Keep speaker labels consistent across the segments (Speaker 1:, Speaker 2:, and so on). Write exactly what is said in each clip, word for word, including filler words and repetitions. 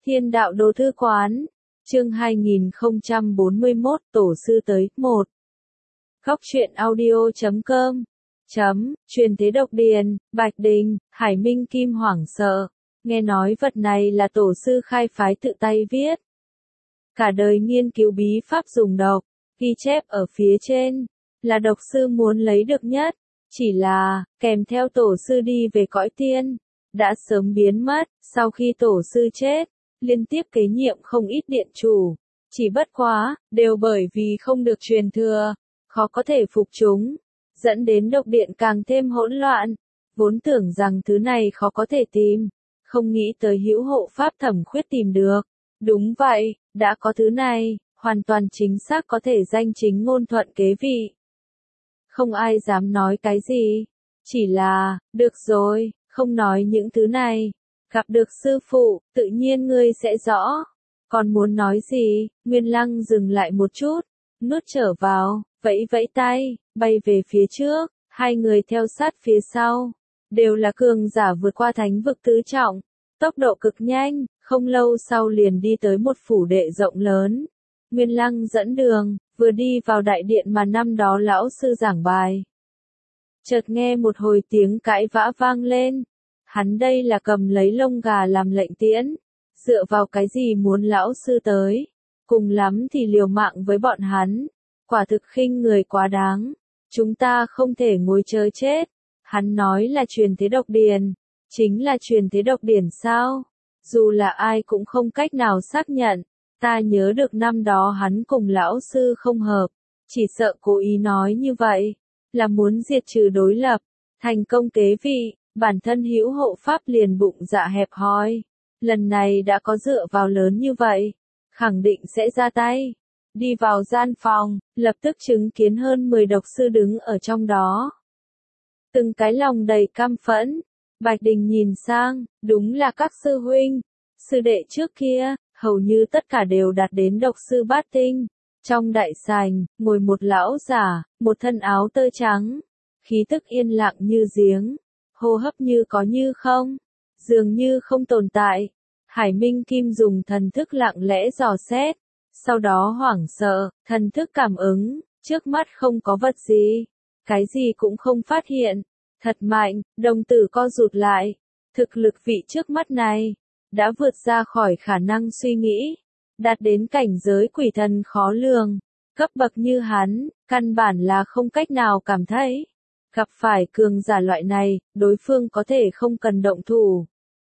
Speaker 1: Thiên đạo đô thư quán, chương hai nghìn không trăm bốn mươi mốt, tổ sư tới, một. Góc truyện audio chấm com, chấm, truyền thế độc điền, Bạch Đình, Hải Minh Kim hoảng sợ, nghe nói vật này là tổ sư khai phái tự tay viết. Cả đời nghiên cứu bí pháp dùng độc, ghi chép ở phía trên, là độc sư muốn lấy được nhất, chỉ là, kèm theo tổ sư đi về cõi tiên, đã sớm biến mất, sau khi tổ sư chết, liên tiếp kế nhiệm không ít điện chủ, chỉ bất quá, đều bởi vì không được truyền thừa, khó có thể phục chúng, dẫn đến độc điện càng thêm hỗn loạn, vốn tưởng rằng thứ này khó có thể tìm, không nghĩ tới hữu hộ pháp Thẩm Khuyết tìm được, đúng vậy, đã có thứ này, hoàn toàn chính xác có thể danh chính ngôn thuận kế vị. Không ai dám nói cái gì, chỉ là, được rồi, không nói những thứ này, gặp được sư phụ, tự nhiên ngươi sẽ rõ. Còn muốn nói gì, Nguyên Lăng dừng lại một chút, nuốt trở vào, vẫy vẫy tay, bay về phía trước, hai người theo sát phía sau, đều là cường giả vượt qua thánh vực tứ trọng, tốc độ cực nhanh, không lâu sau liền đi tới một phủ đệ rộng lớn. Nguyên Lăng dẫn đường, vừa đi vào đại điện mà năm đó lão sư giảng bài. Chợt nghe một hồi tiếng cãi vã vang lên. Hắn đây là cầm lấy lông gà làm lệnh tiễn, dựa vào cái gì muốn lão sư tới, cùng lắm thì liều mạng với bọn hắn, quả thực khinh người quá đáng, chúng ta không thể ngồi chờ chết. Hắn nói là truyền thế độc điền, chính là truyền thế độc điển sao? Dù là ai cũng không cách nào xác nhận, ta nhớ được năm đó hắn cùng lão sư không hợp, chỉ sợ cố ý nói như vậy, là muốn diệt trừ đối lập, thành công kế vị. Bản thân hữu hộ pháp liền bụng dạ hẹp hòi, lần này đã có dựa vào lớn như vậy, khẳng định sẽ ra tay. Đi vào gian phòng, lập tức chứng kiến hơn mười độc sư đứng ở trong đó. Từng cái lòng đầy căm phẫn, Bạch Đình nhìn sang, đúng là các sư huynh, sư đệ trước kia, hầu như tất cả đều đạt đến độc sư bát tinh. Trong đại sảnh, ngồi một lão giả, một thân áo tơ trắng, khí tức yên lặng như giếng. Hô hấp như có như không, dường như không tồn tại. Hải Minh Kim dùng thần thức lặng lẽ dò xét, sau đó hoảng sợ, thần thức cảm ứng, trước mắt không có vật gì, cái gì cũng không phát hiện. Thật mạnh, đồng tử co rụt lại, thực lực vị trước mắt này, đã vượt ra khỏi khả năng suy nghĩ, đạt đến cảnh giới quỷ thần khó lường, cấp bậc như hắn, căn bản là không cách nào cảm thấy. Gặp phải cường giả loại này, đối phương có thể không cần động thủ.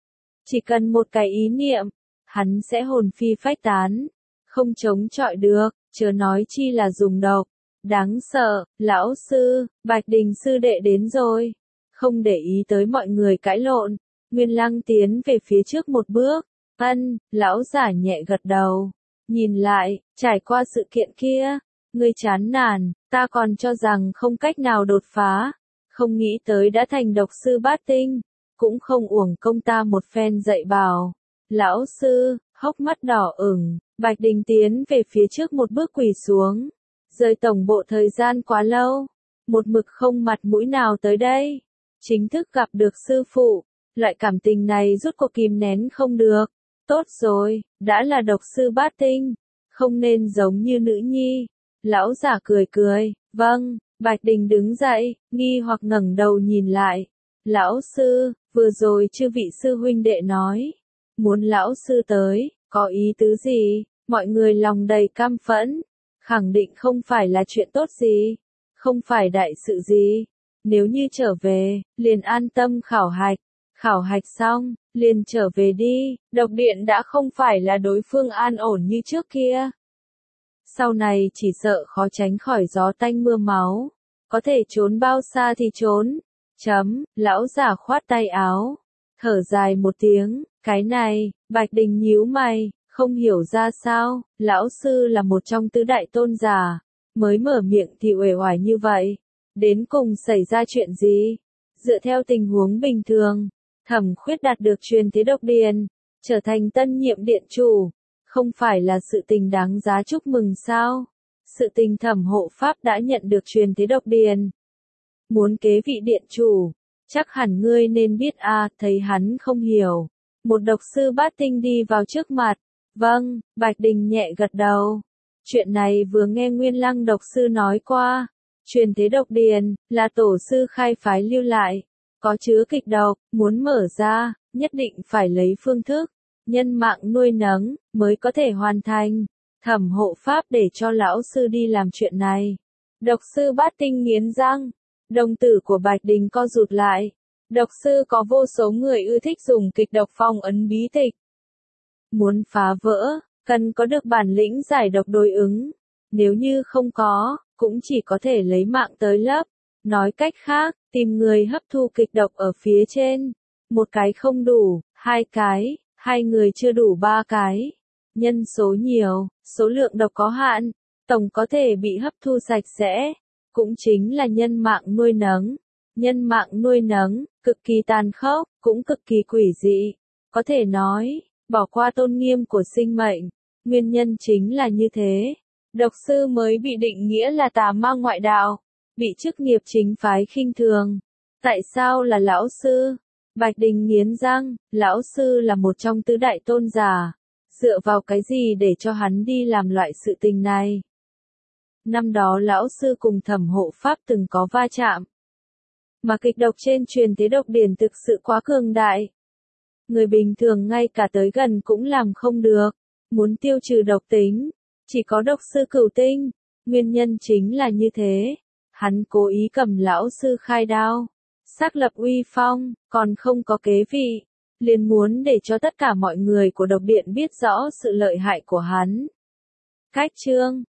Speaker 1: Chỉ cần một cái ý niệm, hắn sẽ hồn phi phách tán, không chống chọi được, chớ nói chi là dùng độc. Đáng sợ, lão sư, Bạch Đình sư đệ đến rồi. Không để ý tới mọi người cãi lộn, Nguyên Lăng tiến về phía trước một bước. Ân, lão giả nhẹ gật đầu. Nhìn lại, trải qua sự kiện kia, ngươi chán nản, ta còn cho rằng không cách nào đột phá, không nghĩ tới đã thành độc sư bát tinh, cũng không uổng công ta một phen dạy bảo. Lão sư, hốc mắt đỏ ửng, Bạch Đình tiến về phía trước một bước quỳ xuống, rời tổng bộ thời gian quá lâu, một mực không mặt mũi nào tới đây, chính thức gặp được sư phụ, loại cảm tình này rút cuộc kìm nén không được. Tốt rồi, đã là độc sư bát tinh, không nên giống như nữ nhi. Lão giả cười cười, vâng. Bạch Đình đứng dậy, nghi hoặc ngẩng đầu nhìn lại. Lão sư, vừa rồi chư vị sư huynh đệ nói, muốn lão sư tới, có ý tứ gì? Mọi người lòng đầy căm phẫn, khẳng định không phải là chuyện tốt gì, không phải đại sự gì. Nếu như trở về, liền an tâm khảo hạch, khảo hạch xong, liền trở về đi, độc điện đã không phải là đối phương an ổn như trước kia. Sau này chỉ sợ khó tránh khỏi gió tanh mưa máu, có thể trốn bao xa thì trốn. Chấm, lão giả khoát tay áo, thở dài một tiếng, cái này, Bạch Đình nhíu mày, không hiểu ra sao, lão sư là một trong tứ đại tôn giả, mới mở miệng thì uể oải như vậy, đến cùng xảy ra chuyện gì? Dựa theo tình huống bình thường, Thẩm Khuyết đạt được truyền thế độc điền, trở thành tân nhiệm điện chủ. Không phải là sự tình đáng giá chúc mừng sao? Sự tình Thẩm hộ pháp đã nhận được truyền thế độc điền. Muốn kế vị điện chủ, chắc hẳn ngươi nên biết a, thấy hắn không hiểu. Một độc sư bát tinh đi vào trước mặt. Vâng, Bạch Đình nhẹ gật đầu. Chuyện này vừa nghe Nguyên Lăng độc sư nói qua. Truyền thế độc điền, là tổ sư khai phái lưu lại. Có chứa kịch độc, muốn mở ra, nhất định phải lấy phương thức, nhân mạng nuôi nấng, mới có thể hoàn thành. Thẩm hộ pháp để cho lão sư đi làm chuyện này. Độc sư bát tinh nghiến răng. Đồng tử của Bạch Đình co rụt lại. Độc sư có vô số người ưa thích dùng kịch độc phong ấn bí tịch. Muốn phá vỡ, cần có được bản lĩnh giải độc đối ứng. Nếu như không có, cũng chỉ có thể lấy mạng tới lấp. Nói cách khác, tìm người hấp thu kịch độc ở phía trên. Một cái không đủ, hai cái, hai người chưa đủ ba cái. Nhân số nhiều, số lượng độc có hạn, tổng có thể bị hấp thu sạch sẽ. Cũng chính là nhân mạng nuôi nấng. Nhân mạng nuôi nấng, cực kỳ tàn khốc, cũng cực kỳ quỷ dị. Có thể nói, bỏ qua tôn nghiêm của sinh mệnh. Nguyên nhân chính là như thế. Độc sư mới bị định nghĩa là tà ma ngoại đạo. Bị chức nghiệp chính phái khinh thường. Tại sao là lão sư? Bạch Đình nghiến răng, lão sư là một trong tứ đại tôn giả. Dựa vào cái gì để cho hắn đi làm loại sự tình này? Năm đó lão sư cùng Thẩm hộ pháp từng có va chạm. Mà kịch độc trên truyền thế độc điển thực sự quá cường đại. Người bình thường ngay cả tới gần cũng làm không được. Muốn tiêu trừ độc tính, chỉ có độc sư cửu tinh. Nguyên nhân chính là như thế. Hắn cố ý cầm lão sư khai đao. Xác lập uy phong, còn không có kế vị. Liền muốn để cho tất cả mọi người của độc điện biết rõ sự lợi hại của hắn. Cách chương